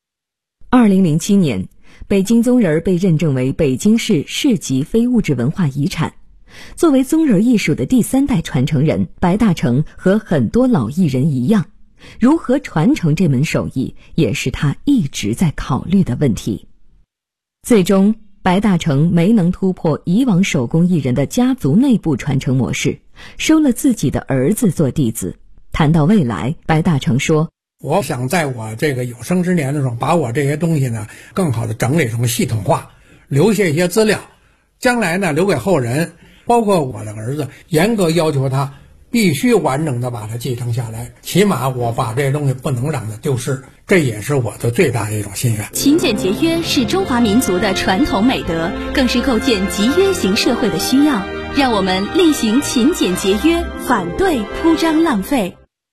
2007年，北京宗人被认证为北京市市级非物质文化遗产。作为宗人艺术的第3代传承人，白大成和很多老艺人一样，如何传承这门手艺，也是他一直在考虑的问题。最终白大成没能突破以往手工艺人的家族内部传承模式，收了自己的儿子做弟子。谈到未来，白大成说， 我想在我这个有生之年的时候，把我这些东西呢更好的整理成系统化，留下一些资料，将来呢留给后人，包括我的儿子，严格要求他必须完整的把它继承下来，起码我把这些东西不能让它丢失，这也是我的最大的一种心愿。 勤俭节约是中华民族的传统美德，更是构建集约型社会的需要。让我们厉行勤俭节约，反对铺张浪费。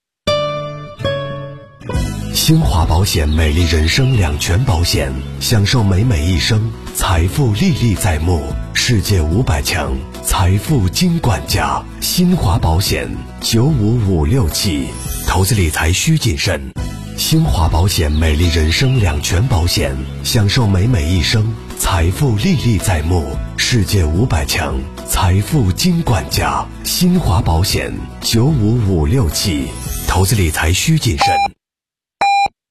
新华保险美丽人生2全保险，享受美美一生，财富历历在目，世界500强，财富金管家。新华保险95567，投资理财需谨慎。 新华保险美丽人生两全保险，享受美美一生，财富历历在目，世界500强财富金管家。新华保险95567，投资理财需谨慎。